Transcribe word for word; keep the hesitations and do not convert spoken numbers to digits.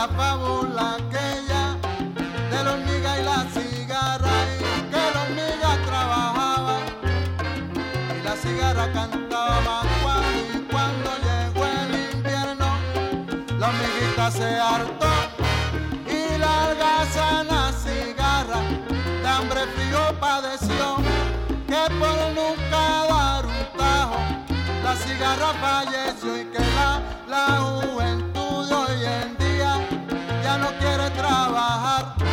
la fábula aquella de la hormiga y la cigarra, y que la hormiga trabajaba y la cigarra cantaba. Cuando, y cuando llegó el invierno, la hormiguita se hartó y la algazana cigarra de hambre frío padeció, que por nunca dar un tajo la cigarra falleció, y que la, la juventud de hoy en día ya no quiere trabajar